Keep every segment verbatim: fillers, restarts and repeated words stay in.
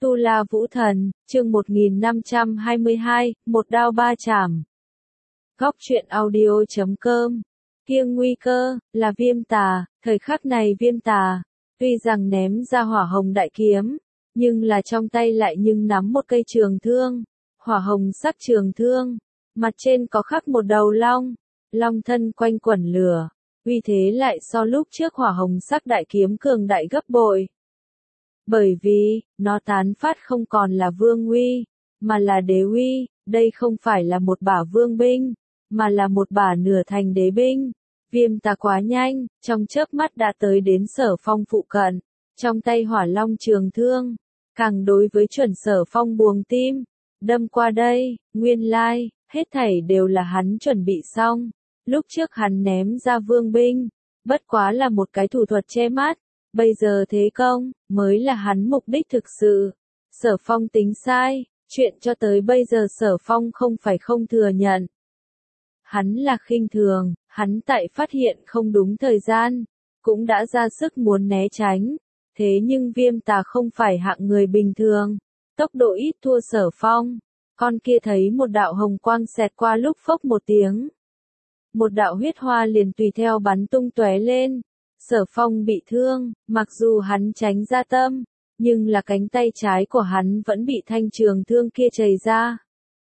Tu La Vũ Thần, chương một nghìn năm trăm hai mươi hai, một đao ba chảm. Góc truyện audio chấm com. Kiêng nguy cơ, là Viêm Tà, thời khắc này Viêm Tà, tuy rằng ném ra hỏa hồng đại kiếm, nhưng là trong tay lại nhưng nắm một cây trường thương, hỏa hồng sắc trường thương, mặt trên có khắc một đầu long, long thân quanh quẩn lửa, uy thế lại so lúc trước hỏa hồng sắc đại kiếm cường đại gấp bội. Bởi vì, nó tán phát không còn là vương uy, mà là đế uy, đây không phải là một bả vương binh, mà là một bả nửa thành đế binh. Viêm Tà quá nhanh, trong chớp mắt đã tới đến Sở Phong phụ cận, trong tay hỏa long trường thương, càng đối với chuẩn Sở Phong buồng tim, đâm qua đây, nguyên lai, hết thảy đều là hắn chuẩn bị xong. Lúc trước hắn ném ra vương binh, bất quá là một cái thủ thuật che mắt. Bây giờ thế công, mới là hắn mục đích thực sự. Sở Phong tính sai, chuyện cho tới bây giờ Sở Phong không phải không thừa nhận. Hắn là khinh thường, hắn tại phát hiện không đúng thời gian, cũng đã ra sức muốn né tránh. Thế nhưng Viêm Tà không phải hạng người bình thường, tốc độ ít thua Sở Phong. Con kia thấy một đạo hồng quang xẹt qua lúc phốc một tiếng. Một đạo huyết hoa liền tùy theo bắn tung tóe lên. Sở Phong bị thương, mặc dù hắn tránh ra tâm, nhưng là cánh tay trái của hắn vẫn bị thanh trường thương kia chảy ra.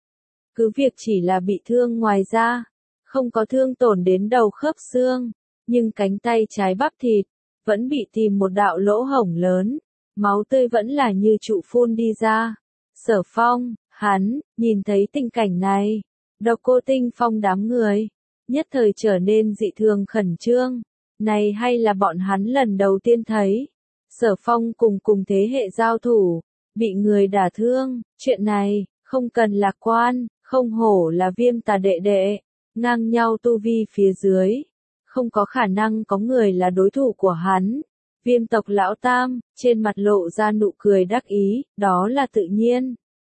Cứ việc chỉ là bị thương ngoài da, không có thương tổn đến đầu khớp xương, nhưng cánh tay trái bắp thịt, vẫn bị tìm một đạo lỗ hổng lớn, máu tươi vẫn là như trụ phun đi ra. Sở Phong, hắn, nhìn thấy tình cảnh này, Độc Cô Tinh Phong đám người, nhất thời trở nên dị thường khẩn trương. Này hay là bọn hắn lần đầu tiên thấy, Sở Phong cùng cùng thế hệ giao thủ, bị người đả thương, chuyện này, không cần lạc quan, không hổ là Viêm Tà đệ đệ, ngang nhau tu vi phía dưới, không có khả năng có người là đối thủ của hắn. Viêm tộc lão tam, trên mặt lộ ra nụ cười đắc ý, đó là tự nhiên.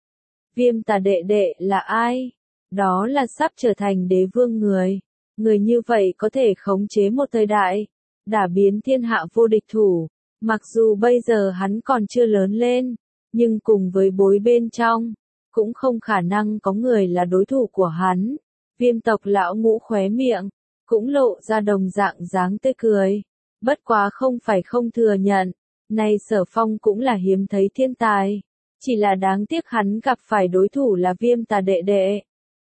Viêm Tà đệ đệ là ai? Đó là sắp trở thành đế vương người. Người như vậy có thể khống chế một thời đại, đả biến thiên hạ vô địch thủ. Mặc dù bây giờ hắn còn chưa lớn lên, nhưng cùng với bối bên trong, cũng không khả năng có người là đối thủ của hắn. Viêm tộc lão ngũ khóe miệng, cũng lộ ra đồng dạng dáng tươi cười. Bất quá không phải không thừa nhận, này Sở Phong cũng là hiếm thấy thiên tài. Chỉ là đáng tiếc hắn gặp phải đối thủ là Viêm Tà đệ đệ.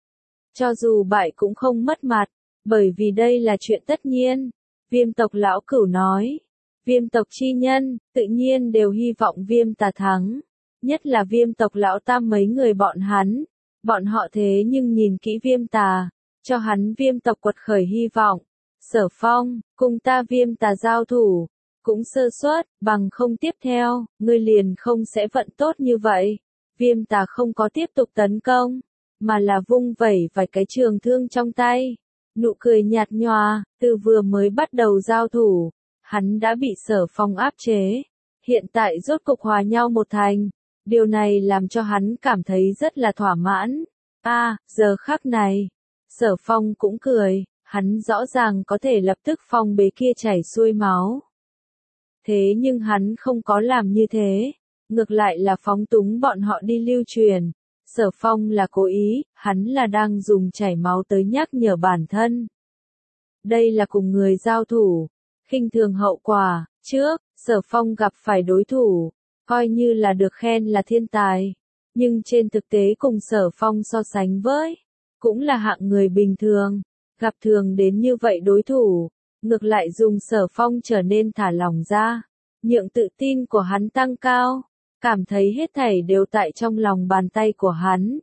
Cho dù bại cũng không mất mặt. Bởi vì đây là chuyện tất nhiên, Viêm tộc lão cửu nói, Viêm tộc chi nhân, tự nhiên đều hy vọng Viêm Tà thắng, nhất là Viêm tộc lão tam mấy người bọn hắn, bọn họ thế nhưng nhìn kỹ Viêm Tà, cho hắn Viêm tộc quật khởi hy vọng. Sở Phong, cùng ta Viêm Tà giao thủ, cũng sơ suất, bằng không tiếp theo, ngươi liền không sẽ vận tốt như vậy. Viêm Tà không có tiếp tục tấn công, mà là vung vẩy vài cái trường thương trong tay. Nụ cười nhạt nhòa, từ vừa mới bắt đầu giao thủ, hắn đã bị Sở Phong áp chế, hiện tại rốt cục hòa nhau một thành, điều này làm cho hắn cảm thấy rất là thỏa mãn. A, à, giờ khắc này, Sở Phong cũng cười, hắn rõ ràng có thể lập tức phong bế kia chảy xuôi máu. Thế nhưng hắn không có làm như thế, ngược lại là phóng túng bọn họ đi lưu truyền. Sở Phong là cố ý, hắn là đang dùng chảy máu tới nhắc nhở bản thân. Đây là cùng người giao thủ, khinh thường hậu quả, trước, Sở Phong gặp phải đối thủ, coi như là được khen là thiên tài, nhưng trên thực tế cùng Sở Phong so sánh với, cũng là hạng người bình thường, gặp thường đến như vậy đối thủ, ngược lại dùng Sở Phong trở nên thả lỏng ra, nhượng tự tin của hắn tăng cao. Cảm thấy hết thảy đều tại trong lòng bàn tay của hắn.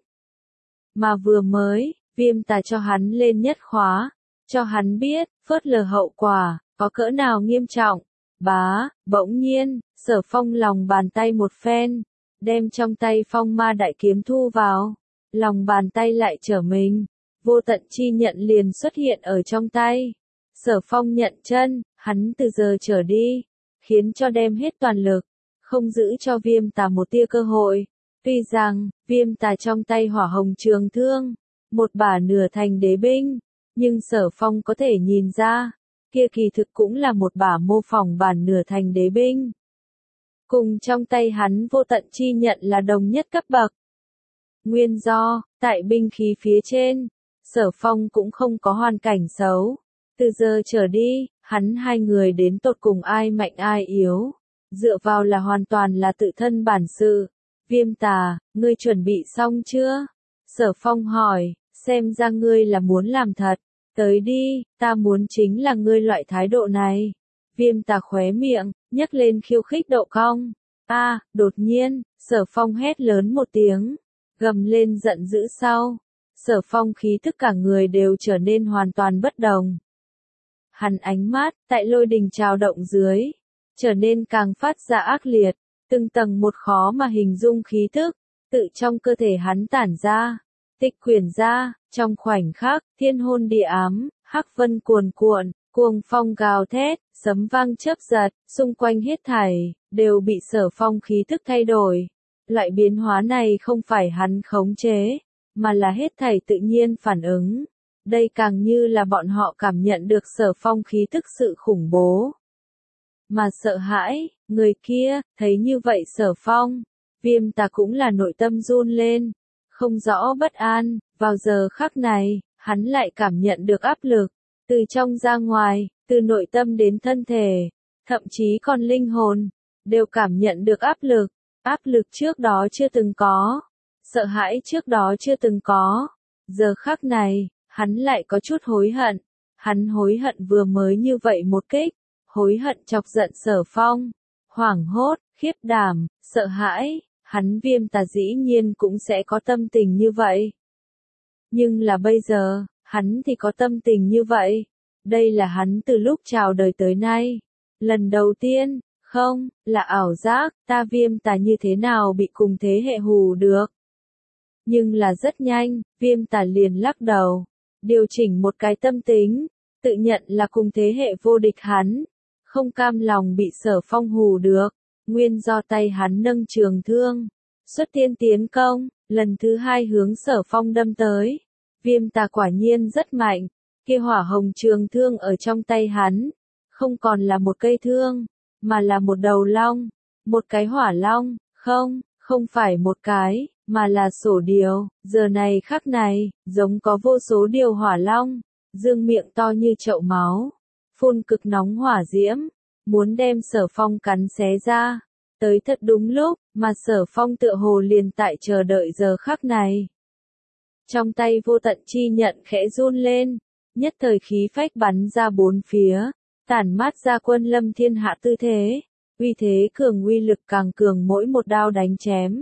Mà vừa mới, Viêm Tà cho hắn lên nhất khóa, cho hắn biết, phớt lờ hậu quả, có cỡ nào nghiêm trọng. Bá, bỗng nhiên, Sở Phong lòng bàn tay một phen, đem trong tay phong ma đại kiếm thu vào, lòng bàn tay lại trở mình, vô tận chi nhận liền xuất hiện ở trong tay. Sở Phong nhận chân, hắn từ giờ trở đi, khiến cho đem hết toàn lực. Không giữ cho Viêm Tà một tia cơ hội. Tuy rằng, Viêm Tà trong tay hỏa hồng trường thương, một bả nửa thành đế binh, nhưng Sở Phong có thể nhìn ra, kia kỳ thực cũng là một bả mô phỏng bản nửa thành đế binh. cùng trong tay hắn vô tận chi nhận là đồng nhất cấp bậc. Nguyên do, tại binh khí phía trên, Sở Phong cũng không có hoàn cảnh xấu. Từ giờ trở đi, hắn hai người đến tột cùng ai mạnh ai yếu. Dựa vào là hoàn toàn là tự thân bản sự. Viêm Tà, ngươi chuẩn bị xong chưa? Sở Phong hỏi, xem ra ngươi là muốn làm thật. Tới đi, ta muốn chính là ngươi loại thái độ này. Viêm Tà khóe miệng, nhấc lên khiêu khích độ cong. A, đột nhiên, Sở Phong hét lớn một tiếng, gầm lên giận dữ sau. Sở Phong khí tức cả người đều trở nên hoàn toàn bất đồng. Hắn ánh mắt, tại lôi đình trào động dưới, trở nên càng phát ra ác liệt, từng tầng một khó mà hình dung khí tức, tự trong cơ thể hắn tản ra, tịch quyển ra, trong khoảnh khắc, thiên hôn địa ám, hắc vân cuồn cuộn, cuồng phong gào thét, sấm vang chớp giật, xung quanh hết thảy, đều bị Sở Phong khí tức thay đổi. Loại biến hóa này không phải hắn khống chế, mà là hết thảy tự nhiên phản ứng. Đây càng như là bọn họ cảm nhận được Sở Phong khí tức sự khủng bố. Mà sợ hãi, người kia, thấy như vậy Sở Phong, Viêm Tà cũng là nội tâm run lên, không rõ bất an, vào giờ khắc này, hắn lại cảm nhận được áp lực, từ trong ra ngoài, từ nội tâm đến thân thể, thậm chí còn linh hồn, đều cảm nhận được áp lực, áp lực trước đó chưa từng có, sợ hãi trước đó chưa từng có. Giờ khắc này, hắn lại có chút hối hận, hắn hối hận vừa mới như vậy một kích, hối hận chọc giận Sở Phong, hoảng hốt, khiếp đảm, sợ hãi, hắn Viêm Tà dĩ nhiên cũng sẽ có tâm tình như vậy. Nhưng là bây giờ, hắn thì có tâm tình như vậy, đây là hắn từ lúc chào đời tới nay, lần đầu tiên, không, là ảo giác, ta Viêm Tà như thế nào bị cùng thế hệ hù được. Nhưng là rất nhanh, Viêm Tà liền lắc đầu, điều chỉnh một cái tâm tính, tự nhận là cùng thế hệ vô địch hắn, không cam lòng bị Sở Phong hù được, nguyên do tay hắn nâng trường thương, xuất tiên tiến công, lần thứ hai hướng Sở Phong đâm tới. Viêm Tà quả nhiên rất mạnh, kia hỏa hồng trường thương ở trong tay hắn, không còn là một cây thương, mà là một đầu long, một cái hỏa long, không, không phải một cái, mà là sổ điều, giờ này khắc này, giống có vô số điều hỏa long, dương miệng to như chậu máu, phun cực nóng hỏa diễm, muốn đem Sở Phong cắn xé ra. Tới thật đúng lúc, mà Sở Phong tựa hồ liền tại chờ đợi giờ khắc này. Trong tay vô tận chi nhận khẽ run lên, nhất thời khí phách bắn ra bốn phía, tản mát ra quân lâm thiên hạ tư thế, uy thế cường uy lực càng cường mỗi một đao đánh chém.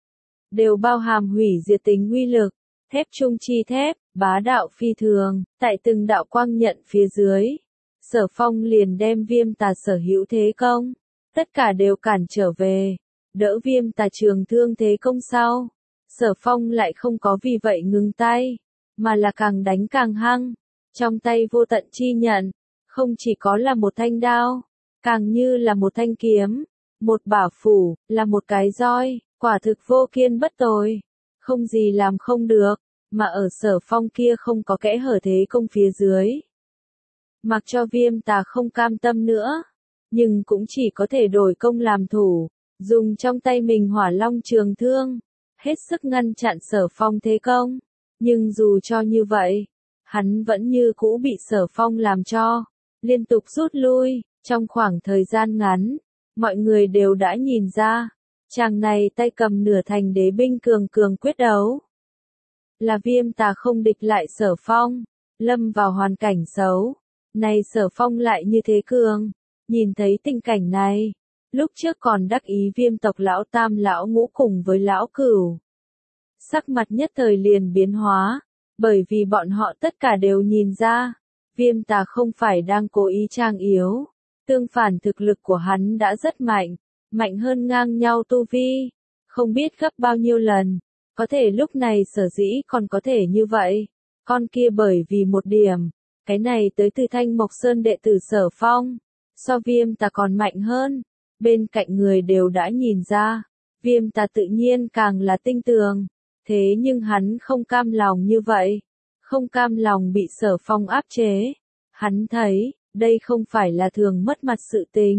Đều bao hàm hủy diệt tính uy lực, thép trung chi thép, bá đạo phi thường, tại từng đạo quang nhận phía dưới. Sở Phong liền đem Viêm Tà sở hữu thế công, tất cả đều cản trở về, đỡ Viêm Tà trường thương thế công sau. Sở Phong lại không có vì vậy ngừng tay, mà là càng đánh càng hăng, trong tay vô tận chi nhận, không chỉ có là một thanh đao, càng như là một thanh kiếm, một bảo phủ, là một cái roi, quả thực vô kiên bất tồi, không gì làm không được, mà ở Sở Phong kia không có kẽ hở thế công phía dưới. Mặc cho Viêm Tà không cam tâm nữa, nhưng cũng chỉ có thể đổi công làm thủ, dùng trong tay mình hỏa long trường thương, hết sức ngăn chặn Sở Phong thế công. Nhưng dù cho như vậy, hắn vẫn như cũ bị Sở Phong làm cho, liên tục rút lui, trong khoảng thời gian ngắn, mọi người đều đã nhìn ra, chàng này tay cầm nửa thành đế binh cường cường quyết đấu. Là Viêm Tà không địch lại Sở Phong, lâm vào hoàn cảnh xấu, này Sở Phong lại như thế cường, nhìn thấy tình cảnh này, lúc trước còn đắc ý Viêm tộc lão tam lão ngũ cùng với lão cửu. Sắc mặt nhất thời liền biến hóa, bởi vì bọn họ tất cả đều nhìn ra, Viêm Tà không phải đang cố ý trang yếu, tương phản thực lực của hắn đã rất mạnh, mạnh hơn ngang nhau tu vi, không biết gấp bao nhiêu lần, có thể lúc này sở dĩ còn có thể như vậy, con kia bởi vì một điểm, cái này tới từ Thanh Mộc Sơn đệ tử Sở Phong, so Viêm Tà còn mạnh hơn, bên cạnh người đều đã nhìn ra, Viêm Tà tự nhiên càng là tinh tường, thế nhưng hắn không cam lòng như vậy, không cam lòng bị Sở Phong áp chế, hắn thấy, đây không phải là thường mất mặt sự tình,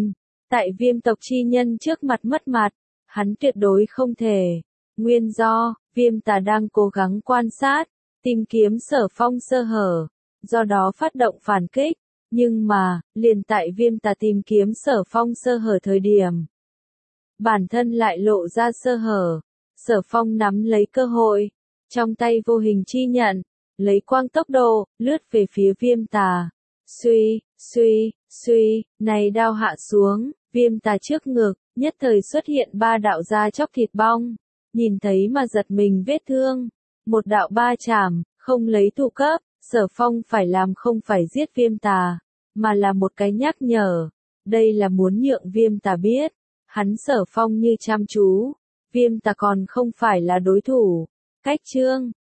Tại viêm tộc chi nhân trước mặt mất mặt, hắn tuyệt đối không thể. Nguyên do, viêm tà đang cố gắng quan sát, tìm kiếm Sở Phong sơ hở, do đó phát động phản kích. Nhưng mà, liền tại viêm tà tìm kiếm Sở Phong sơ hở thời điểm, bản thân lại lộ ra sơ hở. Sở Phong nắm lấy cơ hội, trong tay vô hình chi nhận, lấy quang tốc độ, lướt về phía viêm tà. Suy, suy, suy, này đao hạ xuống, viêm tà trước ngực, nhất thời xuất hiện ba đạo da chóc thịt bong. Nhìn thấy mà giật mình vết thương. Một đạo ba chảm, không lấy thụ cấp, Sở Phong phải làm không phải giết viêm tà, mà là một cái nhắc nhở. Đây là muốn nhượng viêm tà biết, hắn Sở Phong như chăm chú, viêm tà còn không phải là đối thủ. Cách chương